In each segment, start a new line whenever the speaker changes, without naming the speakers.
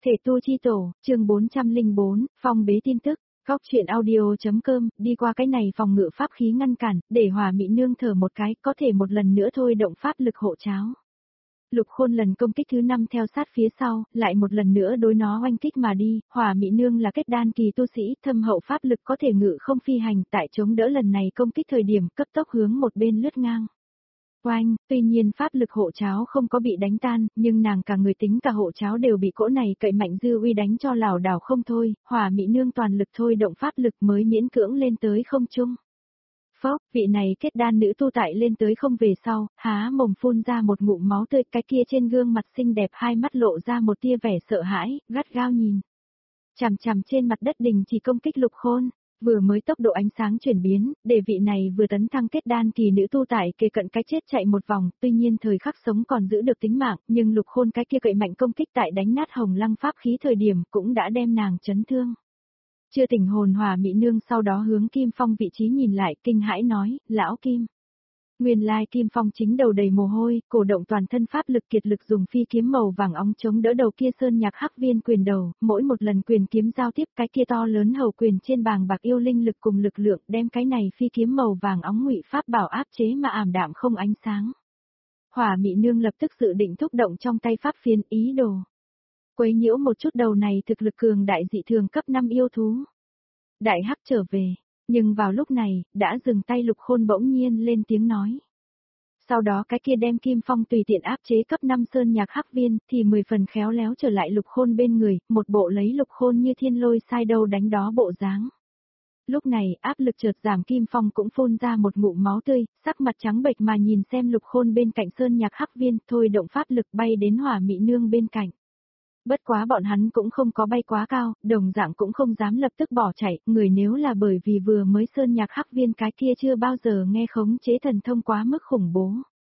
Thể tu chi tổ, chương 404, phong bế tin tức, góc chuyện audio.com, đi qua cái này phòng ngự pháp khí ngăn cản, để Hỏa Mị Nương thở một cái, có thể một lần nữa thôi động pháp lực hộ cháo. Lục Khôn lần công kích thứ 5 theo sát phía sau, lại một lần nữa đối nó oanh kích mà đi, Hỏa Mị Nương là kết đan kỳ tu sĩ, thâm hậu pháp lực có thể ngự không phi hành, tại chống đỡ lần này công kích thời điểm cấp tốc hướng một bên lướt ngang. Oanh, tuy nhiên pháp lực hộ cháo không có bị đánh tan, nhưng nàng cả người tính cả hộ cháo đều bị cỗ này cậy mạnh dư uy đánh cho lảo đảo không thôi, Hỏa Mị Nương toàn lực thôi động pháp lực mới miễn cưỡng lên tới không trung. Phốc, vị này kết đan nữ tu tại lên tới không về sau, há mồm phun ra một ngụm máu tươi, cái kia trên gương mặt xinh đẹp hai mắt lộ ra một tia vẻ sợ hãi, gắt gao nhìn. Chằm chằm trên mặt đất đình chỉ công kích Lục Khôn. Vừa mới tốc độ ánh sáng chuyển biến, để vị này vừa tấn thăng kết đan kỳ nữ tu tại kề cận cái chết chạy một vòng, tuy nhiên thời khắc sống còn giữ được tính mạng, nhưng Lục Khôn cái kia cậy mạnh công kích tại đánh nát hồng lăng pháp khí thời điểm cũng đã đem nàng chấn thương. Chưa tỉnh hồn Hỏa Mị Nương sau đó hướng Kim Phong vị trí nhìn lại, kinh hãi nói, lão Kim. Nguyên lai Kim Phong chính đầu đầy mồ hôi, cổ động toàn thân pháp lực kiệt lực dùng phi kiếm màu vàng óng chống đỡ đầu kia sơn nhạc hắc viên quyền đầu, mỗi một lần quyền kiếm giao tiếp cái kia to lớn hầu quyền trên bàng bạc yêu linh lực cùng lực lượng đem cái này phi kiếm màu vàng óng ngụy pháp bảo áp chế mà ảm đạm không ánh sáng. Hỏa Mị Nương lập tức dự định thúc động trong tay pháp phiến ý đồ. Quấy nhiễu một chút đầu này thực lực cường đại dị thường cấp 5 yêu thú. Đại hắc trở về. Nhưng vào lúc này, đã dừng tay Lục Khôn bỗng nhiên lên tiếng nói. Sau đó cái kia đem Kim Phong tùy tiện áp chế cấp 5 sơn nhạc hắc viên, thì 10 phần khéo léo trở lại Lục Khôn bên người, một bộ lấy Lục Khôn như thiên lôi sai đâu đánh đó bộ dáng. Lúc này, áp lực chợt giảm, Kim Phong cũng phun ra một ngụm máu tươi, sắc mặt trắng bệch mà nhìn xem Lục Khôn bên cạnh sơn nhạc hắc viên, thôi động pháp lực bay đến Hỏa Mị Nương bên cạnh. Bất quá bọn hắn cũng không có bay quá cao, đồng dạng cũng không dám lập tức bỏ chạy, người nếu là bởi vì vừa mới sơn nhạc hắc viên cái kia chưa bao giờ nghe khống chế thần thông quá mức khủng bố.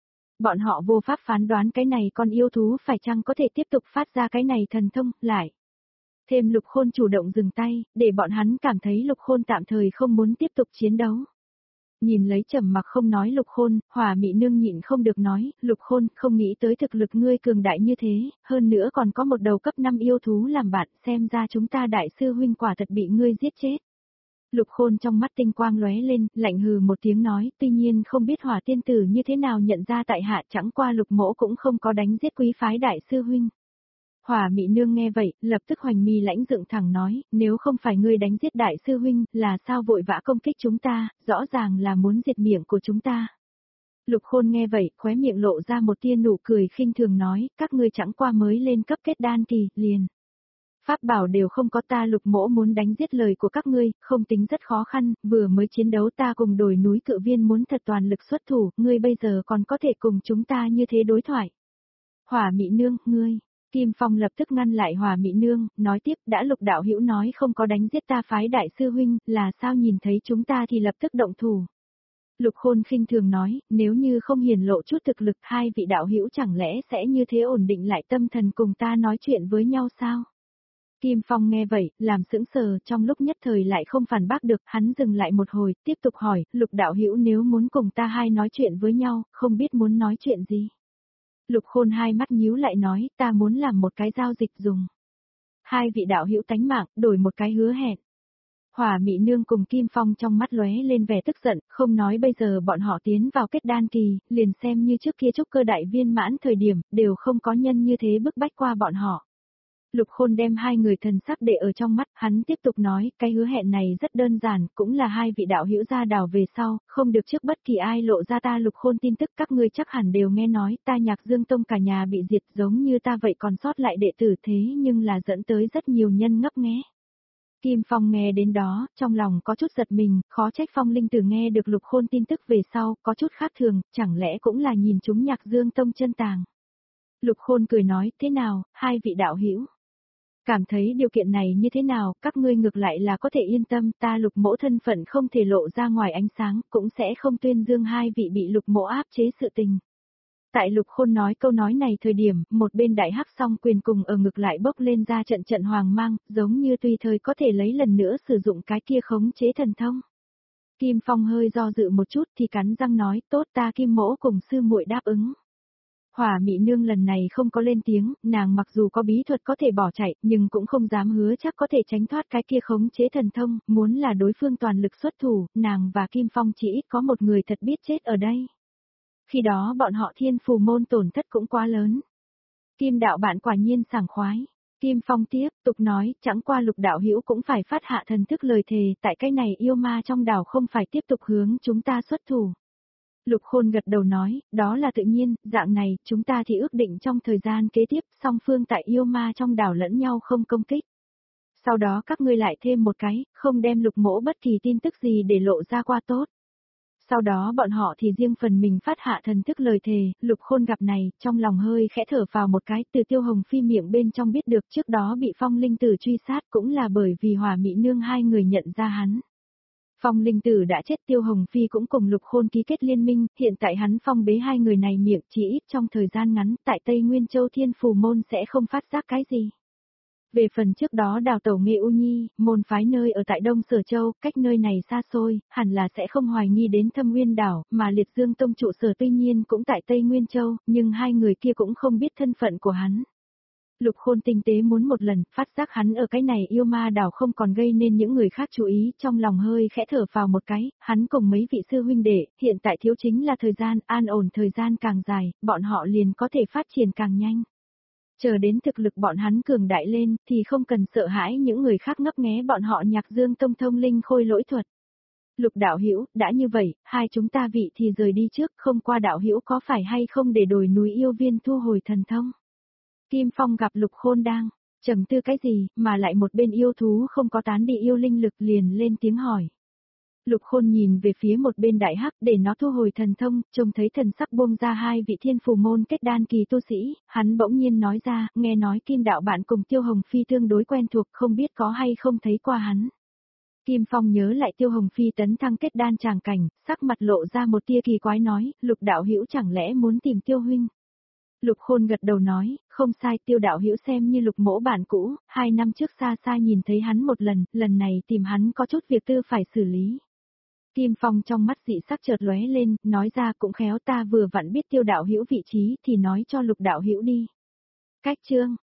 Bọn họ vô pháp phán đoán cái này con yêu thú phải chăng có thể tiếp tục phát ra cái này thần thông, lại. Thêm Lục Khôn chủ động dừng tay, để bọn hắn cảm thấy Lục Khôn tạm thời không muốn tiếp tục chiến đấu. Nhìn lấy trầm mặc không nói Lục Khôn, Hỏa Mị Nương nhịn không được nói, Lục Khôn, không nghĩ tới thực lực ngươi cường đại như thế, hơn nữa còn có một đầu cấp 5 yêu thú làm bạn, xem ra chúng ta đại sư huynh quả thật bị ngươi giết chết. Lục Khôn trong mắt tinh quang lóe lên, lạnh hừ một tiếng nói, tuy nhiên không biết Hỏa tiên tử như thế nào nhận ra tại hạ, chẳng qua Lục mỗ cũng không có đánh giết quý phái đại sư huynh. Hỏa Mị Nương nghe vậy, lập tức hoành mi lãnh dựng thẳng nói, nếu không phải ngươi đánh giết đại sư huynh, là sao vội vã công kích chúng ta, rõ ràng là muốn diệt miệng của chúng ta. Lục Khôn nghe vậy, khóe miệng lộ ra một tia nụ cười khinh thường nói, các ngươi chẳng qua mới lên cấp kết đan kỳ, liền. Pháp bảo đều không có, ta Lục mỗ muốn đánh giết lời của các ngươi, không tính rất khó khăn, vừa mới chiến đấu ta cùng đồi núi Cự Viên muốn thật toàn lực xuất thủ, ngươi bây giờ còn có thể cùng chúng ta như thế đối thoại. Hỏa Mị Nương, ngươi. Kim Phong lập tức ngăn lại Hỏa Mị Nương, nói tiếp, đã Lục đạo hữu nói không có đánh giết ta phái đại sư huynh, là sao nhìn thấy chúng ta thì lập tức động thủ. Lục Khôn khinh thường nói, nếu như không hiển lộ chút thực lực, hai vị đạo hữu chẳng lẽ sẽ như thế ổn định lại tâm thần cùng ta nói chuyện với nhau sao? Kim Phong nghe vậy, làm sững sờ, trong lúc nhất thời lại không phản bác được, hắn dừng lại một hồi, tiếp tục hỏi, Lục đạo hữu nếu muốn cùng ta hai nói chuyện với nhau, không biết muốn nói chuyện gì? Lục Khôn hai mắt nhíu lại nói, ta muốn làm một cái giao dịch dùng. Hai vị đạo hữu tánh mạng, đổi một cái hứa hẹn. Hỏa Mị Nương cùng Kim Phong trong mắt lóe lên vẻ tức giận, không nói bây giờ bọn họ tiến vào kết đan kỳ, liền xem như trước kia trúc cơ đại viên mãn thời điểm, đều không có nhân như thế bức bách qua bọn họ. Lục Khôn đem hai người thần sắc để ở trong mắt, hắn tiếp tục nói, cái hứa hẹn này rất đơn giản, cũng là hai vị đạo hữu ra đảo về sau, không được trước bất kỳ ai lộ ra ta Lục Khôn tin tức, các ngươi chắc hẳn đều nghe nói, ta Nhạc Dương Tông cả nhà bị diệt giống như ta vậy, còn sót lại đệ tử thế nhưng là dẫn tới rất nhiều nhân ngấp nghé. Kim Phong nghe đến đó, trong lòng có chút giật mình, khó trách Phong Linh Tử nghe được Lục Khôn tin tức về sau, có chút khác thường, chẳng lẽ cũng là nhìn chúng Nhạc Dương Tông chân tàng. Lục Khôn cười nói, thế nào, hai vị đạo hữu? Cảm thấy điều kiện này như thế nào, các ngươi ngược lại là có thể yên tâm, ta Lục mỗ thân phận không thể lộ ra ngoài ánh sáng, cũng sẽ không tuyên dương hai vị bị Lục mỗ áp chế sự tình. Tại Lục Khôn nói câu nói này thời điểm, một bên đại hắc song quyền cùng ở ngực lại bốc lên ra trận trận hoàng mang, giống như tùy thời có thể lấy lần nữa sử dụng cái kia khống chế thần thông. Kim Phong hơi do dự một chút thì cắn răng nói, tốt ta Kim mỗ cùng sư muội đáp ứng. Hỏa Mị Nương lần này không có lên tiếng, nàng mặc dù có bí thuật có thể bỏ chạy, nhưng cũng không dám hứa chắc có thể tránh thoát cái kia khống chế thần thông, muốn là đối phương toàn lực xuất thủ, nàng và Kim Phong chỉ ít có một người thật biết chết ở đây. Khi đó bọn họ Thiên Phù môn tổn thất cũng quá lớn. Kim đạo bạn quả nhiên sảng khoái. Kim Phong tiếp tục nói, chẳng qua Lục đạo hữu cũng phải phát hạ thần thức lời thề, tại cái này yêu ma trong đảo không phải tiếp tục hướng chúng ta xuất thủ. Lục Khôn gật đầu nói, đó là tự nhiên, dạng này, chúng ta thì ước định trong thời gian kế tiếp, song phương tại yêu ma trong đảo lẫn nhau không công kích. Sau đó các ngươi lại thêm một cái, không đem Lục mỗ bất kỳ tin tức gì để lộ ra qua tốt. Sau đó bọn họ thì riêng phần mình phát hạ thần thức lời thề, Lục Khôn gặp này, trong lòng hơi khẽ thở vào một cái, từ Tiêu Hồng Phi miệng bên trong biết được trước đó bị Phong Linh Tử truy sát cũng là bởi vì Hỏa Mị Nương hai người nhận ra hắn. Phong Linh Tử đã chết, Tiêu Hồng Phi cũng cùng Lục Khôn ký kết liên minh, hiện tại hắn phong bế hai người này miệng, chỉ ít trong thời gian ngắn, tại Tây Nguyên Châu Thiên Phù môn sẽ không phát giác cái gì. Về phần trước đó đào tẩu Nghệ U Nhi, môn phái nơi ở tại Đông Sở Châu, cách nơi này xa xôi, hẳn là sẽ không hoài nghi đến Thâm Nguyên đảo, mà Liệt Dương Tông trụ sở tuy nhiên cũng tại Tây Nguyên Châu, nhưng hai người kia cũng không biết thân phận của hắn. Lục Khôn tinh tế muốn một lần, phát giác hắn ở cái này yêu ma đảo không còn gây nên những người khác chú ý, trong lòng hơi khẽ thở vào một cái, hắn cùng mấy vị sư huynh đệ, hiện tại thiếu chính là thời gian, an ổn thời gian càng dài, bọn họ liền có thể phát triển càng nhanh. Chờ đến thực lực bọn hắn cường đại lên, thì không cần sợ hãi những người khác ngấp nghé bọn họ Nhạc Dương Tông thông linh khôi lỗi thuật. Lục đạo hữu, đã như vậy, hai chúng ta vị thì rời đi trước, không qua đạo hữu có phải hay không để đồi núi yêu viên thu hồi thần thông. Kim Phong gặp Lục Khôn đang trầm tư cái gì, mà lại một bên yêu thú không có tán đi yêu linh lực liền lên tiếng hỏi. Lục Khôn nhìn về phía một bên đại hắc để nó thu hồi thần thông, trông thấy thần sắc buông ra hai vị Thiên Phù môn kết đan kỳ tu sĩ, hắn bỗng nhiên nói ra, nghe nói Kim đạo bạn cùng Tiêu Hồng Phi tương đối quen thuộc, không biết có hay không thấy qua hắn. Kim Phong nhớ lại Tiêu Hồng Phi tấn thăng kết đan tràng cảnh, sắc mặt lộ ra một tia kỳ quái nói, Lục đạo hữu chẳng lẽ muốn tìm Tiêu huynh. Lục Khôn gật đầu nói, không sai, Tiêu đạo hữu xem như Lục mỗ bản cũ, 2 năm trước xa xa nhìn thấy hắn một lần này tìm hắn có chút việc tư phải xử lý. Kim Phong trong mắt dị sắc chợt lóe lên, nói ra cũng khéo ta vừa vặn biết Tiêu đạo hữu vị trí thì nói cho Lục đạo hữu đi. Cách chương